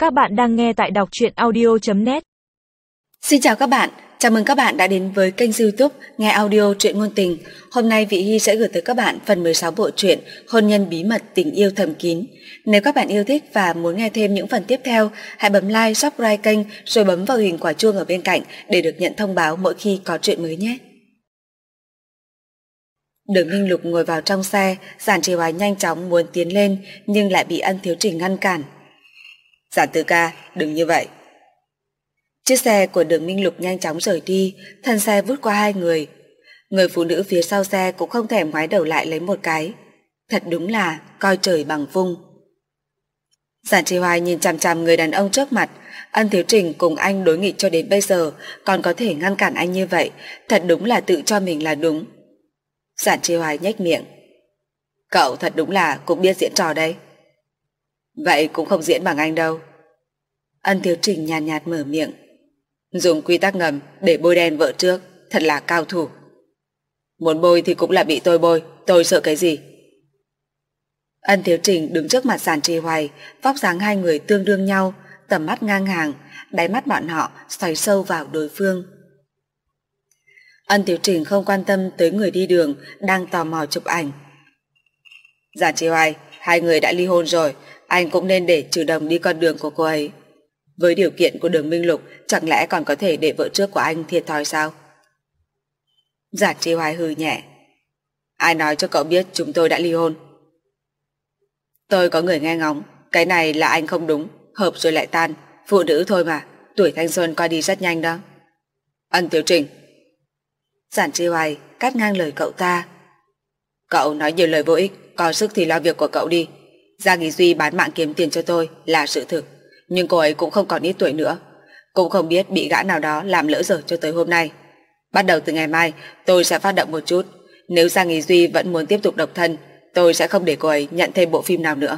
Các bạn đang nghe tại đọc truyện audio.net. Xin chào các bạn, chào mừng các bạn đã đến với kênh YouTube Nghe Audio Truyện Ngôn Tình. Hôm nay Vị Hy sẽ gửi tới các bạn phần 16 bộ truyện Hôn nhân bí mật tình yêu thầm kín. Nếu các bạn yêu thích và muốn nghe thêm những phần tiếp theo, hãy bấm like, subscribe kênh rồi bấm vào hình quả chuông ở bên cạnh để được nhận thông báo mỗi khi có truyện mới nhé. Đường Minh Lục ngồi vào trong xe, Giản Trì Hoài nhanh chóng muốn tiến lên nhưng lại bị Ân Thiếu Trình ngăn cản. Giản Tứ ca, đừng như vậy. Chiếc xe của Đường Minh Lục nhanh chóng rời đi, thân xe vút qua hai người. Người phụ nữ phía sau xe cũng không thèm ngoái đầu lại lấy một cái. Thật đúng là coi trời bằng vung. Giản Trì Hoài nhìn chằm chằm người đàn ông trước mặt. Ân Thiếu Trình cùng anh đối nghịch cho đến bây giờ còn có thể ngăn cản anh như vậy, thật đúng là tự cho mình là đúng. Giản Trì Hoài nhếch miệng. Cậu thật đúng là cũng biết diễn trò đây. Vậy cũng không diễn bằng anh đâu. Ân Thiếu Trình nhàn nhạt mở miệng. Dùng quy tắc ngầm để bôi đen vợ trước, thật là cao thủ. Muốn bôi thì cũng là bị tôi bôi, tôi sợ cái gì. Ân Thiếu Trình đứng trước mặt Giản Trì Hoài, vóc dáng hai người tương đương nhau, tầm mắt ngang hàng, đáy mắt bọn họ xoáy sâu vào đối phương. Ân Thiếu Trình không quan tâm tới người đi đường đang tò mò chụp ảnh. Giản Trì Hoài, hai người đã ly hôn rồi, anh cũng nên để Trừ Đồng đi con đường của cô ấy. Với điều kiện của Đường Minh Lục, chẳng lẽ còn có thể để vợ trước của anh thiệt thòi sao? Giản Trì Hoài hừ nhẹ. Ai nói cho cậu biết chúng tôi đã ly hôn? Tôi có người nghe ngóng, cái này là anh không đúng, hợp rồi lại tan, phụ nữ thôi mà, tuổi thanh xuân qua đi rất nhanh đó. Ân Thiếu Trình. Giản Trì Hoài cắt ngang lời cậu ta. Cậu nói nhiều lời vô ích, có sức thì lo việc của cậu đi. Giang Ý Duy bán mạng kiếm tiền cho tôi là sự thực, nhưng cô ấy cũng không còn ít tuổi nữa, cũng không biết bị gã nào đó làm lỡ dở cho tới hôm nay. Bắt đầu từ ngày mai tôi sẽ phát động một chút, nếu Giang Ý Duy vẫn muốn tiếp tục độc thân, tôi sẽ không để cô ấy nhận thêm bộ phim nào nữa.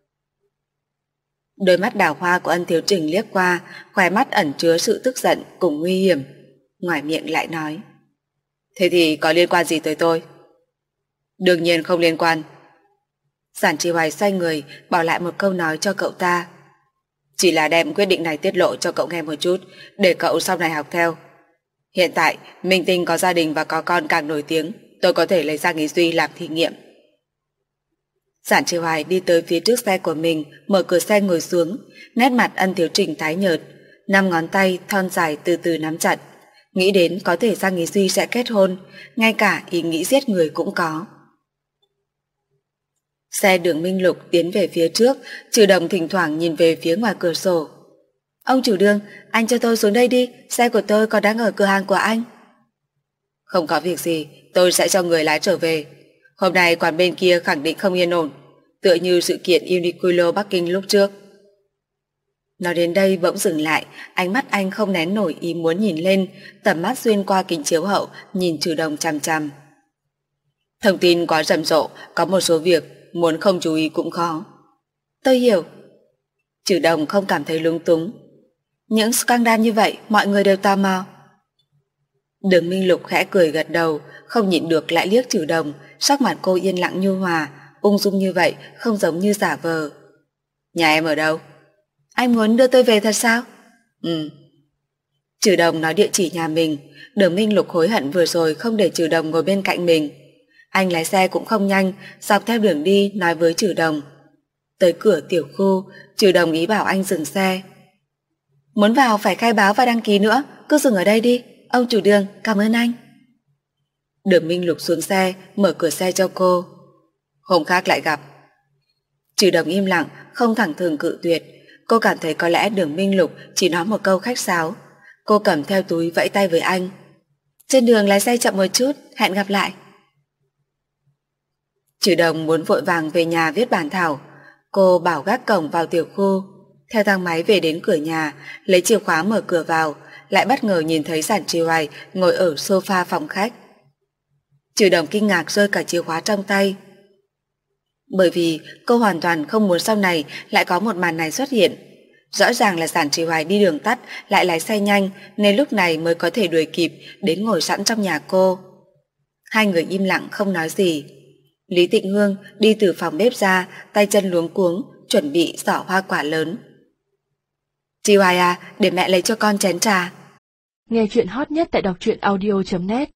Đôi mắt đào hoa của Ân Thiếu Trình liếc qua, khóe mắt ẩn chứa sự tức giận cùng nguy hiểm, ngoài miệng lại nói. Thế thì có liên quan gì tới tôi? Đương nhiên không liên quan. Giản Trì Hoài xoay người bỏ lại một câu nói cho cậu ta. Chỉ là đem quyết định này tiết lộ cho cậu nghe một chút, để cậu sau này học theo. Hiện tại minh tinh có gia đình và có con càng nổi tiếng, tôi có thể lấy Giang Ý Duy làm thí nghiệm. Giản Trì Hoài đi tới phía trước xe của mình, mở cửa xe ngồi xuống. Nét mặt Ân Thiếu Trình tái nhợt, 5 ngón tay thon dài từ từ nắm chặt. Nghĩ đến có thể Giang Ý Duy sẽ kết hôn, ngay cả ý nghĩ giết người cũng có. Xe Đường Minh Lục tiến về phía trước, Trừ Đồng thỉnh thoảng nhìn về phía ngoài cửa sổ. Ông chủ Đường, anh cho tôi xuống đây đi, xe của tôi còn đang ở cửa hàng của anh. Không có việc gì, tôi sẽ cho người lái trở về. Hôm nay quán bên kia khẳng định không yên ổn, tựa như sự kiện Uniqlo Bắc Kinh lúc trước. Nói đến đây bỗng dừng lại, ánh mắt anh không nén nổi ý muốn nhìn lên, tầm mắt xuyên qua kính chiếu hậu nhìn Trừ Đồng chằm chằm. Thông tin quá rầm rộ, có một số việc muốn không chú ý cũng khó. Tôi hiểu. Trừ Đồng không cảm thấy lung túng. Những scandal như vậy mọi người đều tò mò. Đường Minh Lục khẽ cười gật đầu, không nhịn được lại liếc Trừ Đồng, sắc mặt cô yên lặng nhu hòa, ung dung như vậy không giống như giả vờ. Nhà em ở đâu? Anh muốn đưa tôi về thật sao? Trừ Đồng nói địa chỉ nhà mình. Đường Minh Lục hối hận vừa rồi không để Trừ Đồng ngồi bên cạnh mình. Anh lái xe cũng không nhanh, dọc theo đường đi nói với Trừ Đồng. Tới cửa tiểu khu, Trừ Đồng ý bảo anh dừng xe. Muốn vào phải khai báo và đăng ký nữa, cứ dừng ở đây đi. Ông chủ Đường, cảm ơn anh. Đường Minh Lục xuống xe, mở cửa xe cho cô. Hôm khác lại gặp. Trừ Đồng im lặng, không thẳng thừng cự tuyệt. Cô cảm thấy có lẽ Đường Minh Lục chỉ nói một câu khách sáo. Cô cầm theo túi vẫy tay với anh. Trên đường lái xe chậm một chút, hẹn gặp lại. Trừ Đồng muốn vội vàng về nhà viết bản thảo. Cô bảo gác cổng vào tiểu khu, theo thang máy về đến cửa nhà, lấy chìa khóa mở cửa vào, lại bất ngờ nhìn thấy Giản Trì Hoài ngồi ở sofa phòng khách. Trừ Đồng kinh ngạc rơi cả chìa khóa trong tay. Bởi vì cô hoàn toàn không muốn sau này lại có một màn này xuất hiện. Rõ ràng là Giản Trì Hoài đi đường tắt lại lái xe nhanh, nên lúc này mới có thể đuổi kịp đến ngồi sẵn trong nhà cô. Hai người im lặng không nói gì. Lý Tịnh Hương đi từ phòng bếp ra, tay chân luống cuống, chuẩn bị giỏ hoa quả lớn. Chị Hoài à, để mẹ lấy cho con chén trà. Nghe chuyện hot nhất tại đọc truyện audio.net